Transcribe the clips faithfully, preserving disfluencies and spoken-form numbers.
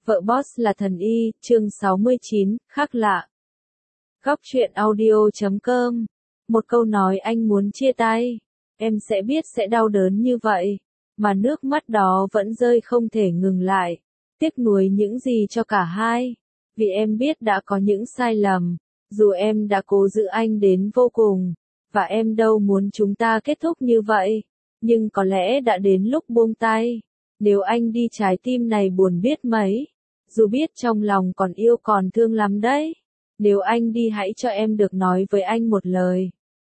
Vợ boss là thần y, chương sáu mươi chín, khác lạ. Góc truyện audio chấm com. Một câu nói anh muốn chia tay. Em sẽ biết sẽ đau đớn như vậy. Mà nước mắt đó vẫn rơi không thể ngừng lại. Tiếc nuối những gì cho cả hai. Vì em biết đã có những sai lầm. Dù em đã cố giữ anh đến vô cùng. Và em đâu muốn chúng ta kết thúc như vậy. Nhưng có lẽ đã đến lúc buông tay. Nếu anh đi trái tim này buồn biết mấy. Dù biết trong lòng còn yêu còn thương lắm đấy. Nếu anh đi hãy cho em được nói với anh một lời.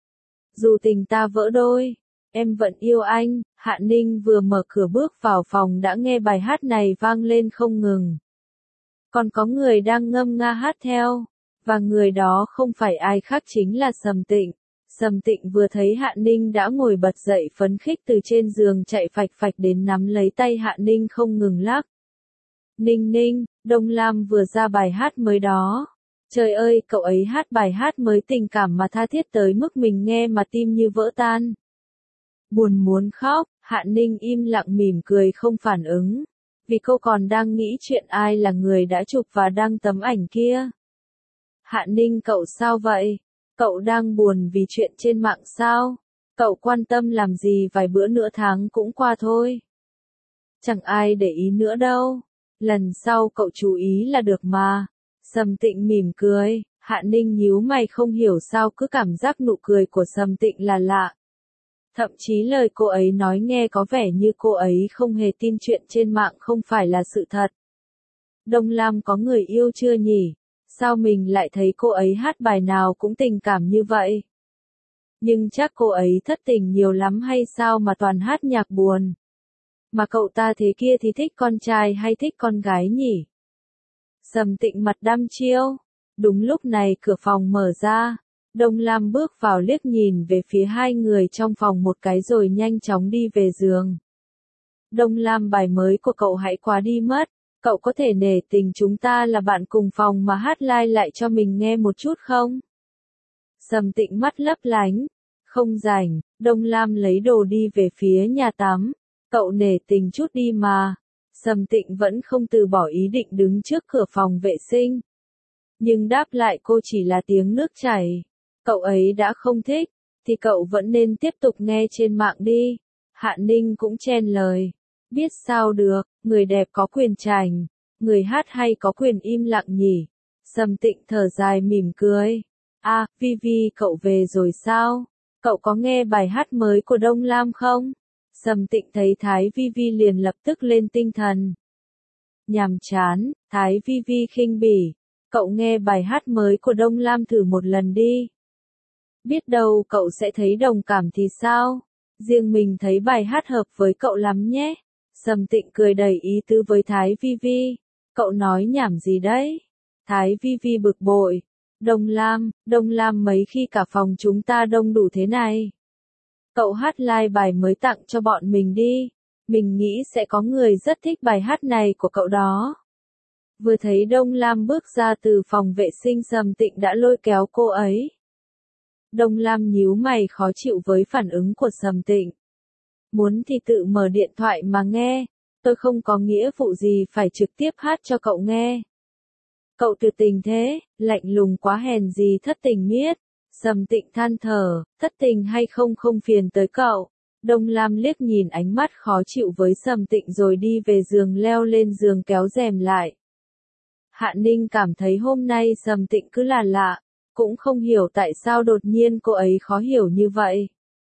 Dù tình ta vỡ đôi, em vẫn yêu anh. Hạ Ninh vừa mở cửa bước vào phòng đã nghe bài hát này vang lên không ngừng. Còn có người đang ngâm nga hát theo. Và người đó không phải ai khác chính là Sầm Tịnh. Sầm Tịnh vừa thấy Hạ Ninh đã ngồi bật dậy phấn khích từ trên giường chạy phạch phạch đến nắm lấy tay Hạ Ninh không ngừng lắc. Ninh Ninh, Đông Lam vừa ra bài hát mới đó. Trời ơi, cậu ấy hát bài hát mới tình cảm mà tha thiết tới mức mình nghe mà tim như vỡ tan. Buồn muốn khóc, Hạ Ninh im lặng mỉm cười không phản ứng. Vì cô còn đang nghĩ chuyện ai là người đã chụp và đăng tấm ảnh kia. Hạ Ninh cậu sao vậy? Cậu đang buồn vì chuyện trên mạng sao? Cậu quan tâm làm gì vài bữa nữa tháng cũng qua thôi. Chẳng ai để ý nữa đâu. Lần sau cậu chú ý là được mà. Sầm Tịnh mỉm cười, Hạ Ninh nhíu mày không hiểu sao cứ cảm giác nụ cười của Sầm Tịnh là lạ. Thậm chí lời cô ấy nói nghe có vẻ như cô ấy không hề tin chuyện trên mạng không phải là sự thật. Đông Lam có người yêu chưa nhỉ? Sao mình lại thấy cô ấy hát bài nào cũng tình cảm như vậy? Nhưng chắc cô ấy thất tình nhiều lắm hay sao mà toàn hát nhạc buồn? Mà cậu ta thế kia thì thích con trai hay thích con gái nhỉ? Sầm Tịnh mặt đăm chiêu. Đúng lúc này cửa phòng mở ra. Đông Lam bước vào liếc nhìn về phía hai người trong phòng một cái rồi nhanh chóng đi về giường. Đông Lam, bài mới của cậu hãy quá đi mất. Cậu có thể nể tình chúng ta là bạn cùng phòng mà hát like lại cho mình nghe một chút không? Sầm Tịnh mắt lấp lánh. Không rảnh. Đông Lam lấy đồ đi về phía nhà tắm. Cậu nể tình chút đi mà. Sầm Tịnh vẫn không từ bỏ ý định đứng trước cửa phòng vệ sinh. Nhưng đáp lại cô chỉ là tiếng nước chảy. Cậu ấy đã không thích, thì cậu vẫn nên tiếp tục nghe trên mạng đi. Hạ Ninh cũng chen lời. Biết sao được, người đẹp có quyền chảnh, người hát hay có quyền im lặng nhỉ. Sầm Tịnh thở dài mỉm cười. À, Vi Vi cậu về rồi sao? Cậu có nghe bài hát mới của Đông Lam không? Sầm Tịnh thấy Thái Vi Vi liền lập tức lên tinh thần. Nhàm chán, Thái Vi Vi khinh bỉ. Cậu nghe bài hát mới của Đông Lam thử một lần đi. Biết đâu cậu sẽ thấy đồng cảm thì sao? Riêng mình thấy bài hát hợp với cậu lắm nhé. Sầm Tịnh cười đầy ý tứ với Thái Vi Vi. Cậu nói nhảm gì đấy? Thái Vi Vi bực bội. Đông Lam, Đông Lam mấy khi cả phòng chúng ta đông đủ thế này. Cậu hát like bài mới tặng cho bọn mình đi. Mình nghĩ sẽ có người rất thích bài hát này của cậu đó. Vừa thấy Đông Lam bước ra từ phòng vệ sinh Sầm Tịnh đã lôi kéo cô ấy. Đông Lam nhíu mày khó chịu với phản ứng của Sầm Tịnh. Muốn thì tự mở điện thoại mà nghe. Tôi không có nghĩa vụ gì phải trực tiếp hát cho cậu nghe. Cậu tuyệt tình thế, lạnh lùng quá hèn gì thất tình miết. Sầm Tịnh than thở, thất tình hay không không phiền tới cậu. Đông Lam liếc nhìn ánh mắt khó chịu với Sầm Tịnh rồi đi về giường leo lên giường kéo rèm lại. Hạ Ninh cảm thấy hôm nay Sầm Tịnh cứ là lạ, cũng không hiểu tại sao đột nhiên cô ấy khó hiểu như vậy.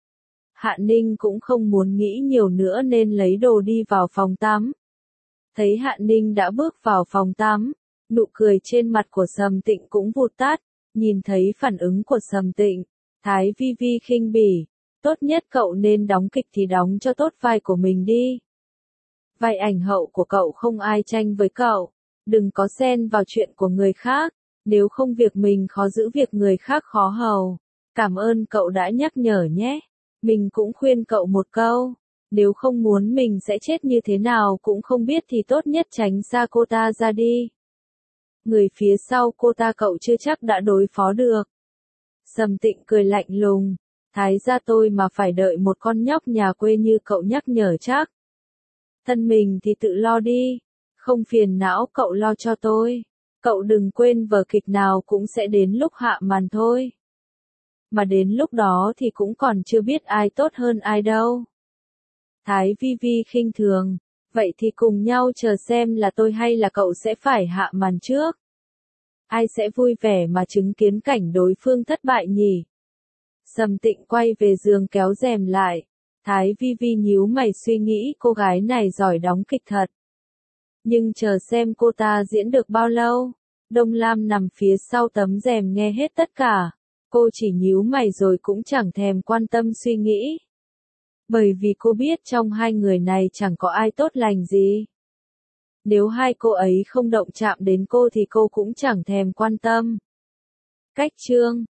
Hạ Ninh cũng không muốn nghĩ nhiều nữa nên lấy đồ đi vào phòng tắm. Thấy Hạ Ninh đã bước vào phòng tắm, nụ cười trên mặt của Sầm Tịnh cũng vụt tắt. Nhìn thấy phản ứng của Sầm Tịnh, Thái Vi Vi khinh bỉ. Tốt nhất cậu nên đóng kịch thì đóng cho tốt vai của mình đi. Vai ảnh hậu của cậu không ai tranh với cậu. Đừng có xen vào chuyện của người khác. Nếu không việc mình khó giữ việc người khác khó hầu. Cảm ơn cậu đã nhắc nhở nhé. Mình cũng khuyên cậu một câu. Nếu không muốn mình sẽ chết như thế nào cũng không biết thì tốt nhất tránh xa cô ta ra đi. Người phía sau cô ta cậu chưa chắc đã đối phó được. Sầm Tịnh cười lạnh lùng. Thái gia tôi mà phải đợi một con nhóc nhà quê như cậu nhắc nhở chắc. Thân mình thì tự lo đi. Không phiền não, cậu lo cho tôi. Cậu đừng quên vở kịch nào cũng sẽ đến lúc hạ màn thôi. Mà đến lúc đó thì cũng còn chưa biết ai tốt hơn ai đâu. Thái Vi Vi khinh thường. Vậy thì cùng nhau chờ xem là tôi hay là cậu sẽ phải hạ màn trước. Ai sẽ vui vẻ mà chứng kiến cảnh đối phương thất bại nhỉ? Sầm Tịnh quay về giường kéo rèm lại. Thái Vi Vi nhíu mày suy nghĩ cô gái này giỏi đóng kịch thật. Nhưng chờ xem cô ta diễn được bao lâu. Đông Lam nằm phía sau tấm rèm nghe hết tất cả. Cô chỉ nhíu mày rồi cũng chẳng thèm quan tâm suy nghĩ. Bởi vì cô biết trong hai người này chẳng có ai tốt lành gì. Nếu hai cô ấy không động chạm đến cô thì cô cũng chẳng thèm quan tâm. Cách chương